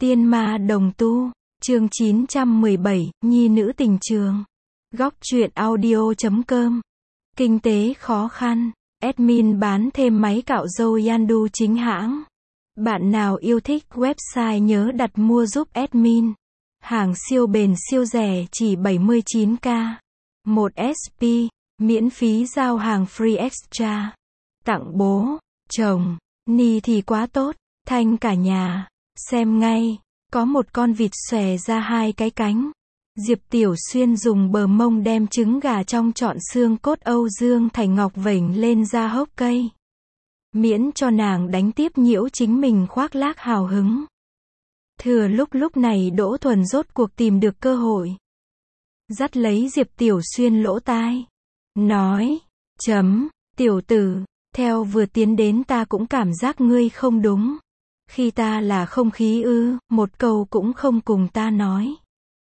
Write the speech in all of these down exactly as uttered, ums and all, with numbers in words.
Tiên ma đồng tu, chương chín trăm mười bảy, nhi nữ tình trường. Góc truyện audio chấm com. Kinh tế khó khăn, admin bán thêm máy cạo râu Yandu chính hãng. Bạn nào yêu thích website nhớ đặt mua giúp admin. Hàng siêu bền siêu rẻ chỉ bảy mươi chín k. một ét pê, miễn phí giao hàng free extra. Tặng bố, chồng, ni thì quá tốt, thanh cả nhà. Xem ngay, có một con vịt xòe ra hai cái cánh. Diệp Tiểu Xuyên dùng bờ mông đem trứng gà trong trọn xương cốt Âu Dương Thành Ngọc vểnh lên ra hốc cây. Miễn cho nàng đánh tiếp nhiễu chính mình khoác lác hào hứng. Thừa lúc lúc này Đỗ Thuần rốt cuộc tìm được cơ hội. Dắt lấy Diệp Tiểu Xuyên lỗ tai. Nói, chấm, tiểu tử, theo vừa tiến đến ta cũng cảm giác ngươi không đúng. Khi ta là không khí ư, một câu cũng không cùng ta nói.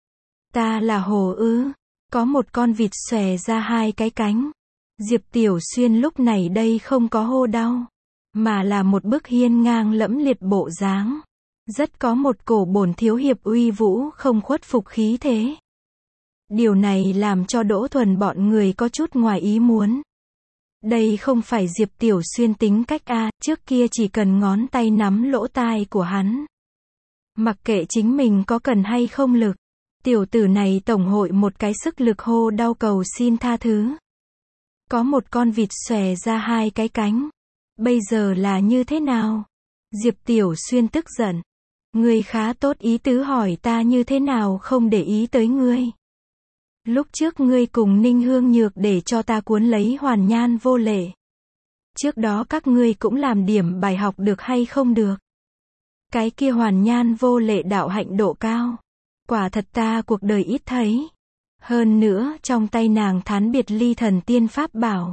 Ta là hồ ư, có một con vịt xòe ra hai cái cánh. Diệp Tiểu Xuyên lúc này đây không có hô đau, mà là một bức hiên ngang lẫm liệt bộ dáng. Rất có một cổ bổn thiếu hiệp uy vũ không khuất phục khí thế. Điều này làm cho Đỗ Thuần bọn người có chút ngoài ý muốn. Đây không phải Diệp Tiểu Xuyên tính cách a, trước kia chỉ cần ngón tay nắm lỗ tai của hắn. Mặc kệ chính mình có cần hay không lực, tiểu tử này tổng hội một cái sức lực hô đau cầu xin tha thứ. Có một con vịt xòe ra hai cái cánh. Bây giờ là như thế nào? Diệp Tiểu Xuyên tức giận. Ngươi khá tốt ý tứ hỏi ta như thế nào không để ý tới ngươi. Lúc trước ngươi cùng Ninh Hương Nhược để cho ta cuốn lấy Hoàn Nhan Vô Lệ. Trước đó các ngươi cũng làm điểm bài học được hay không được. Cái kia Hoàn Nhan Vô Lệ đạo hạnh độ cao. Quả thật ta cuộc đời ít thấy. Hơn nữa trong tay nàng thán biệt ly thần tiên pháp bảo.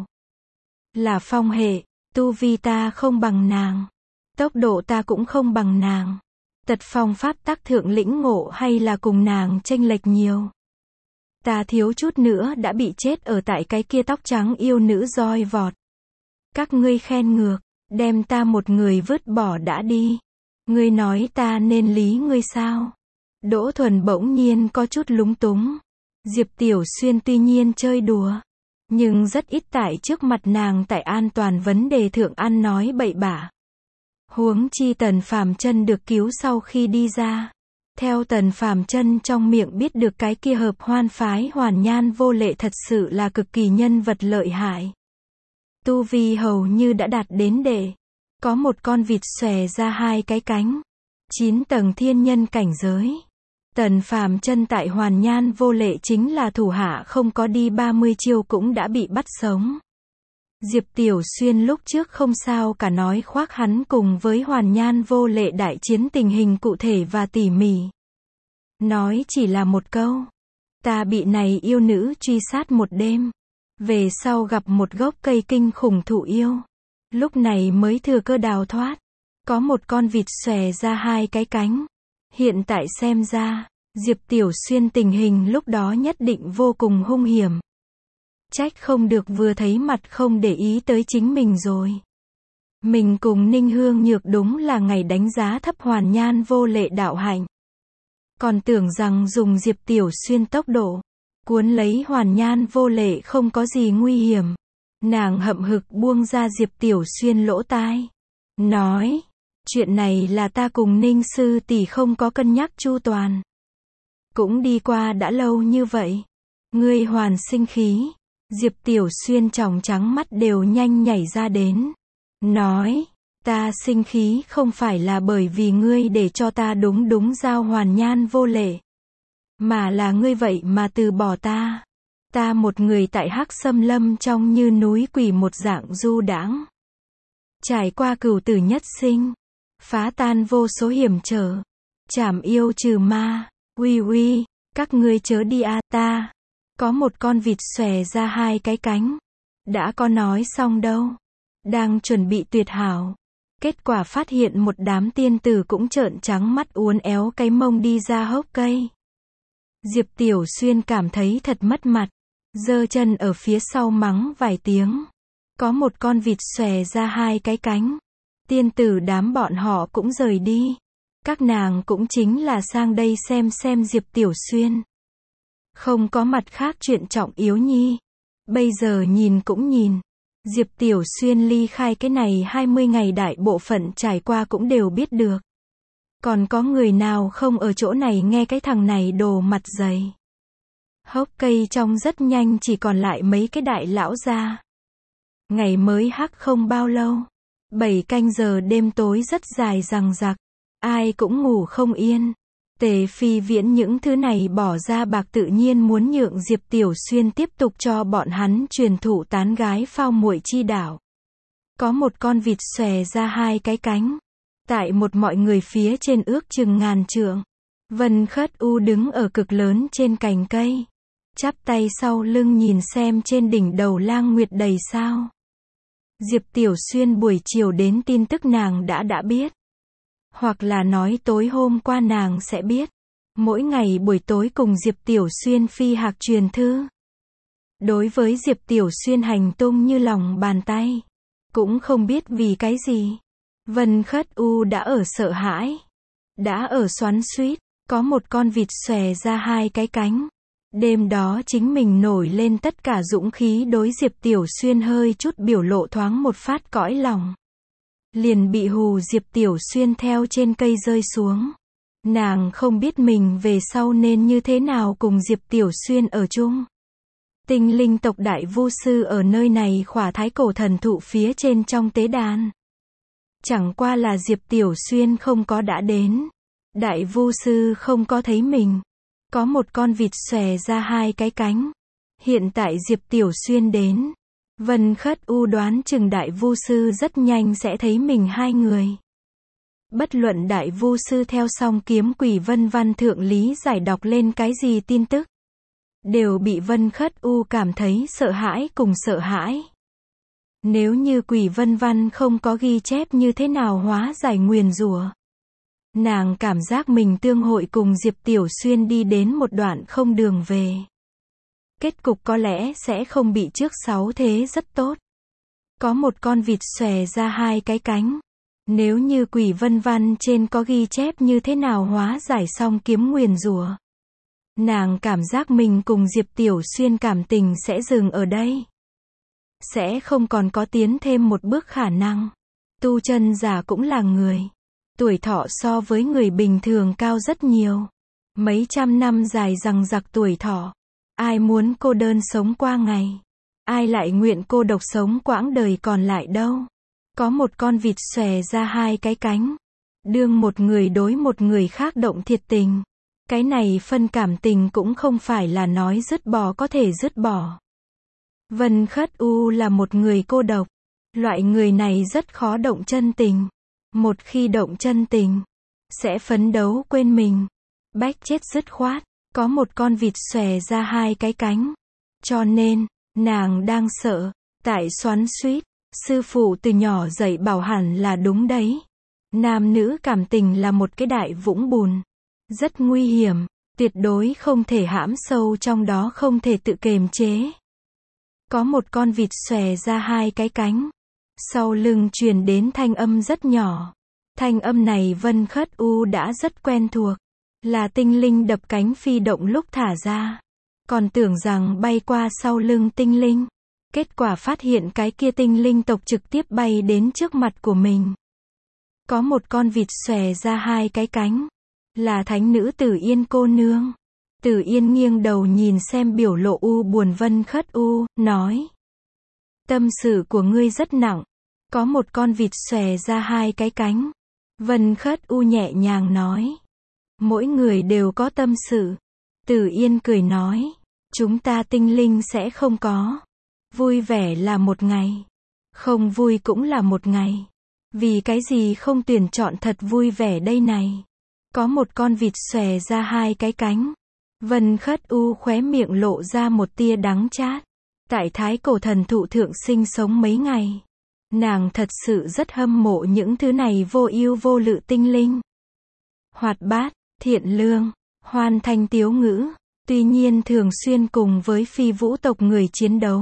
Là phong hệ, tu vi ta không bằng nàng. Tốc độ ta cũng không bằng nàng. Tật phong pháp tác thượng lĩnh ngộ hay là cùng nàng chênh lệch nhiều. Ta thiếu chút nữa đã bị chết ở tại cái kia tóc trắng yêu nữ roi vọt. Các ngươi khen ngược, đem ta một người vứt bỏ đã đi. Ngươi nói ta nên lý ngươi sao? Đỗ Thuần bỗng nhiên có chút lúng túng. Diệp Tiểu Xuyên tuy nhiên chơi đùa, nhưng rất ít tại trước mặt nàng tại an toàn vấn đề thượng ăn nói bậy bạ. Huống chi Tần Phàm Chân được cứu sau khi đi ra. Theo Tần Phàm Chân trong miệng biết được cái kia hợp hoan phái Hoàn Nhan Vô Lệ thật sự là cực kỳ nhân vật lợi hại. Tu vi hầu như đã đạt đến đệ. Có một con vịt xòe ra hai cái cánh. Chín tầng thiên nhân cảnh giới. Tần Phàm Chân tại Hoàn Nhan Vô Lệ chính là thủ hạ không có đi ba mươi chiêu cũng đã bị bắt sống. Diệp Tiểu Xuyên lúc trước không sao cả nói khoác hắn cùng với Hoàn Nhan Vô Lệ đại chiến tình hình cụ thể và tỉ mỉ. Nói chỉ là một câu. Ta bị này yêu nữ truy sát một đêm. Về sau gặp một gốc cây kinh khủng thụ yêu. Lúc này mới thừa cơ đào thoát. Có một con vịt xòe ra hai cái cánh. Hiện tại xem ra, Diệp Tiểu Xuyên tình hình lúc đó nhất định vô cùng hung hiểm. Trách không được vừa thấy mặt không để ý tới chính mình rồi. Mình cùng Ninh Hương Nhược đúng là ngày đánh giá thấp Hoàn Nhan Vô Lệ đạo hạnh. Còn tưởng rằng dùng Diệp Tiểu Xuyên tốc độ, cuốn lấy Hoàn Nhan Vô Lệ không có gì nguy hiểm. Nàng hậm hực buông ra Diệp Tiểu Xuyên lỗ tai. Nói, chuyện này là ta cùng Ninh sư tỷ không có cân nhắc chu toàn. Cũng đi qua đã lâu như vậy. Ngươi hoàn sinh khí. Diệp Tiểu Xuyên tròng trắng mắt đều nhanh nhảy ra đến. Nói, ta sinh khí không phải là bởi vì ngươi để cho ta đúng đúng giao Hoàn Nhan Vô Lệ. Mà là ngươi vậy mà từ bỏ ta. Ta một người tại Hắc Xâm Lâm trong như núi quỷ một dạng du đãng. Trải qua cửu tử nhất sinh. Phá tan vô số hiểm trở. Trảm yêu trừ ma. Uy uy, các ngươi chớ đi a ta. Có một con vịt xòe ra hai cái cánh. Đã có nói xong đâu. Đang chuẩn bị tuyệt hảo. Kết quả phát hiện một đám tiên tử cũng trợn trắng mắt uốn éo cái mông đi ra hốc cây. Diệp Tiểu Xuyên cảm thấy thật mất mặt. Giơ chân ở phía sau mắng vài tiếng. Có một con vịt xòe ra hai cái cánh. Tiên tử đám bọn họ cũng rời đi. Các nàng cũng chính là sang đây xem xem Diệp Tiểu Xuyên. Không có mặt khác chuyện trọng yếu nhi. Bây giờ nhìn cũng nhìn. Diệp Tiểu Xuyên ly khai cái này hai mươi ngày đại bộ phận trải qua cũng đều biết được. Còn có người nào không ở chỗ này nghe cái thằng này đồ mặt dày. Hốc cây trong rất nhanh chỉ còn lại mấy cái đại lão gia. Ngày mới hắc không bao lâu. Bảy canh giờ đêm tối rất dài dằng dặc. Ai cũng ngủ không yên. Tề Phi Viễn những thứ này bỏ ra bạc tự nhiên muốn nhượng Diệp Tiểu Xuyên tiếp tục cho bọn hắn truyền thụ tán gái phao muội chi đạo. Có một con vịt xòe ra hai cái cánh. Tại một mọi người phía trên ước chừng ngàn trượng. Vân Khất U đứng ở cực lớn trên cành cây. Chắp tay sau lưng nhìn xem trên đỉnh đầu lang nguyệt đầy sao. Diệp Tiểu Xuyên buổi chiều đến tin tức nàng đã đã biết. Hoặc là nói tối hôm qua nàng sẽ biết. Mỗi ngày buổi tối cùng Diệp Tiểu Xuyên phi hạc truyền thư. Đối với Diệp Tiểu Xuyên hành tung như lòng bàn tay. Cũng không biết vì cái gì. Vân Khất U đã ở sợ hãi. Đã ở xoắn xuýt. Có một con vịt xòe ra hai cái cánh. Đêm đó chính mình nổi lên tất cả dũng khí đối Diệp Tiểu Xuyên hơi chút biểu lộ thoáng một phát cõi lòng. Liền bị hù Diệp Tiểu Xuyên theo trên cây rơi xuống. Nàng không biết mình về sau nên như thế nào cùng Diệp Tiểu Xuyên ở chung. Tinh linh tộc đại vu sư ở nơi này khỏa thái cổ thần thụ phía trên trong tế đàn. Chẳng qua là Diệp Tiểu Xuyên không có đã đến. Đại vu sư không có thấy mình. Có một con vịt xòe ra hai cái cánh. Hiện tại Diệp Tiểu Xuyên đến. Vân Khất U đoán chừng đại vu sư rất nhanh sẽ thấy mình hai người. Bất luận đại vu sư theo song kiếm quỷ Vân Văn thượng lý giải đọc lên cái gì tin tức. Đều bị Vân Khất U cảm thấy sợ hãi cùng sợ hãi. Nếu như quỷ Vân Văn không có ghi chép như thế nào hóa giải nguyền rủa. Nàng cảm giác mình tương hội cùng Diệp Tiểu Xuyên đi đến một đoạn không đường về. Kết cục có lẽ sẽ không bị trước sáu thế rất tốt. Có một con vịt xòe ra hai cái cánh. Nếu như quỷ Vân Văn trên có ghi chép như thế nào hóa giải xong kiếm nguyền rủa. Nàng cảm giác mình cùng Diệp Tiểu Xuyên cảm tình sẽ dừng ở đây. Sẽ không còn có tiến thêm một bước khả năng. Tu chân giả cũng là người. Tuổi thọ so với người bình thường cao rất nhiều. Mấy trăm năm dài dằng dặc tuổi thọ. Ai muốn cô đơn sống qua ngày. Ai lại nguyện cô độc sống quãng đời còn lại đâu. Có một con vịt xòe ra hai cái cánh. Đương một người đối một người khác động thiệt tình. Cái này phân cảm tình cũng không phải là nói dứt bỏ có thể dứt bỏ. Vân Khất U là một người cô độc. Loại người này rất khó động chân tình. Một khi động chân tình, sẽ phấn đấu quên mình. Bách chết dứt khoát. Có một con vịt xòe ra hai cái cánh. Cho nên, nàng đang sợ. Tại xoắn xuýt. Sư phụ từ nhỏ dạy bảo hẳn là đúng đấy. Nam nữ cảm tình là một cái đại vũng bùn. Rất nguy hiểm. Tuyệt đối không thể hãm sâu trong đó, không thể tự kiềm chế. Có một con vịt xòe ra hai cái cánh. Sau lưng truyền đến thanh âm rất nhỏ. Thanh âm này Vân Khất U đã rất quen thuộc. Là tinh linh đập cánh phi động lúc thả ra. Còn tưởng rằng bay qua sau lưng tinh linh. Kết quả phát hiện cái kia tinh linh tộc trực tiếp bay đến trước mặt của mình. Có một con vịt xòe ra hai cái cánh. Là thánh nữ Tử Yên cô nương. Tử Yên nghiêng đầu nhìn xem biểu lộ u buồn Vân Khất U, nói. Tâm sự của ngươi rất nặng. Có một con vịt xòe ra hai cái cánh. Vân Khất U nhẹ nhàng nói. Mỗi người đều có tâm sự. Tử Yên cười nói. Chúng ta tinh linh sẽ không có. Vui vẻ là một ngày. Không vui cũng là một ngày. Vì cái gì không tuyển chọn thật vui vẻ đây này. Có một con vịt xòe ra hai cái cánh. Vân Khất U khóe miệng lộ ra một tia đắng chát. Tại thái cổ thần thụ thượng sinh sống mấy ngày. Nàng thật sự rất hâm mộ những thứ này vô ưu vô lự tinh linh. Hoạt bát, thiện lương, hoan thanh tiếu ngữ. Tuy nhiên thường xuyên cùng với phi vũ tộc người chiến đấu.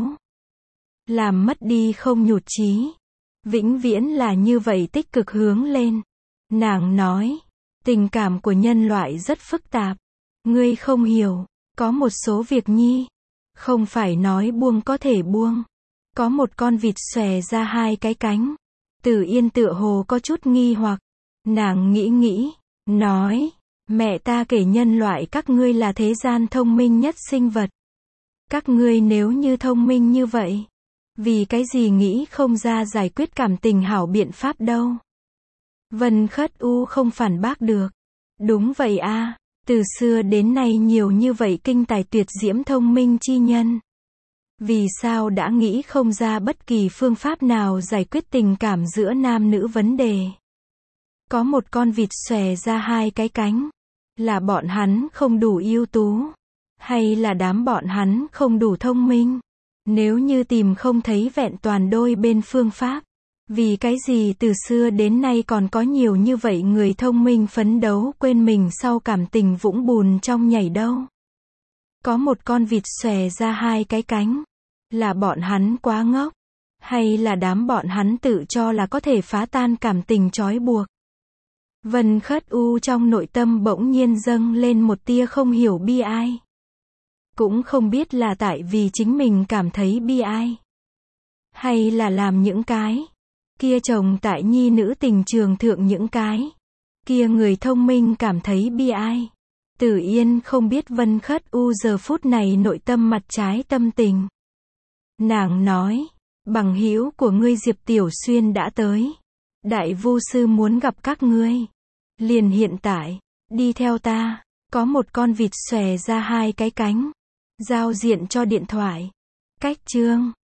Làm mất đi không nhụt chí. Vĩnh viễn là như vậy tích cực hướng lên. Nàng nói. Tình cảm của nhân loại rất phức tạp. Ngươi không hiểu. Có một số việc nhi. Không phải nói buông có thể buông. Có một con vịt xòe ra hai cái cánh. Tử Yên tựa hồ có chút nghi hoặc. Nàng nghĩ nghĩ. Nói. Mẹ ta kể nhân loại các ngươi là thế gian thông minh nhất sinh vật. Các ngươi nếu như thông minh như vậy. Vì cái gì nghĩ không ra giải quyết cảm tình hảo biện pháp đâu. Vân Khất U không phản bác được. Đúng vậy a, từ xưa đến nay nhiều như vậy kinh tài tuyệt diễm thông minh chi nhân. Vì sao đã nghĩ không ra bất kỳ phương pháp nào giải quyết tình cảm giữa nam nữ vấn đề. Có một con vịt xòe ra hai cái cánh. Là bọn hắn không đủ ưu tú. Hay là đám bọn hắn không đủ thông minh. Nếu như tìm không thấy vẹn toàn đôi bên phương pháp. Vì cái gì từ xưa đến nay còn có nhiều như vậy người thông minh phấn đấu quên mình sau cảm tình vũng bùn trong nhảy đâu. Có một con vịt xòe ra hai cái cánh. Là bọn hắn quá ngốc. Hay là đám bọn hắn tự cho là có thể phá tan cảm tình trói buộc. Vân Khất U trong nội tâm bỗng nhiên dâng lên một tia không hiểu bi ai. Cũng không biết là tại vì chính mình cảm thấy bi ai. Hay là làm những cái. Kia chồng tại nhi nữ tình trường thượng những cái. Kia người thông minh cảm thấy bi ai. Tử Yên không biết Vân Khất U giờ phút này nội tâm mặt trái tâm tình. Nàng nói. Bằng hữu của ngươi Diệp Tiểu Xuyên đã tới. Đại Vu sư muốn gặp các ngươi. Liền hiện tại. Đi theo ta. Có một con vịt xòe ra hai cái cánh. Giao diện cho điện thoại. Cách chương.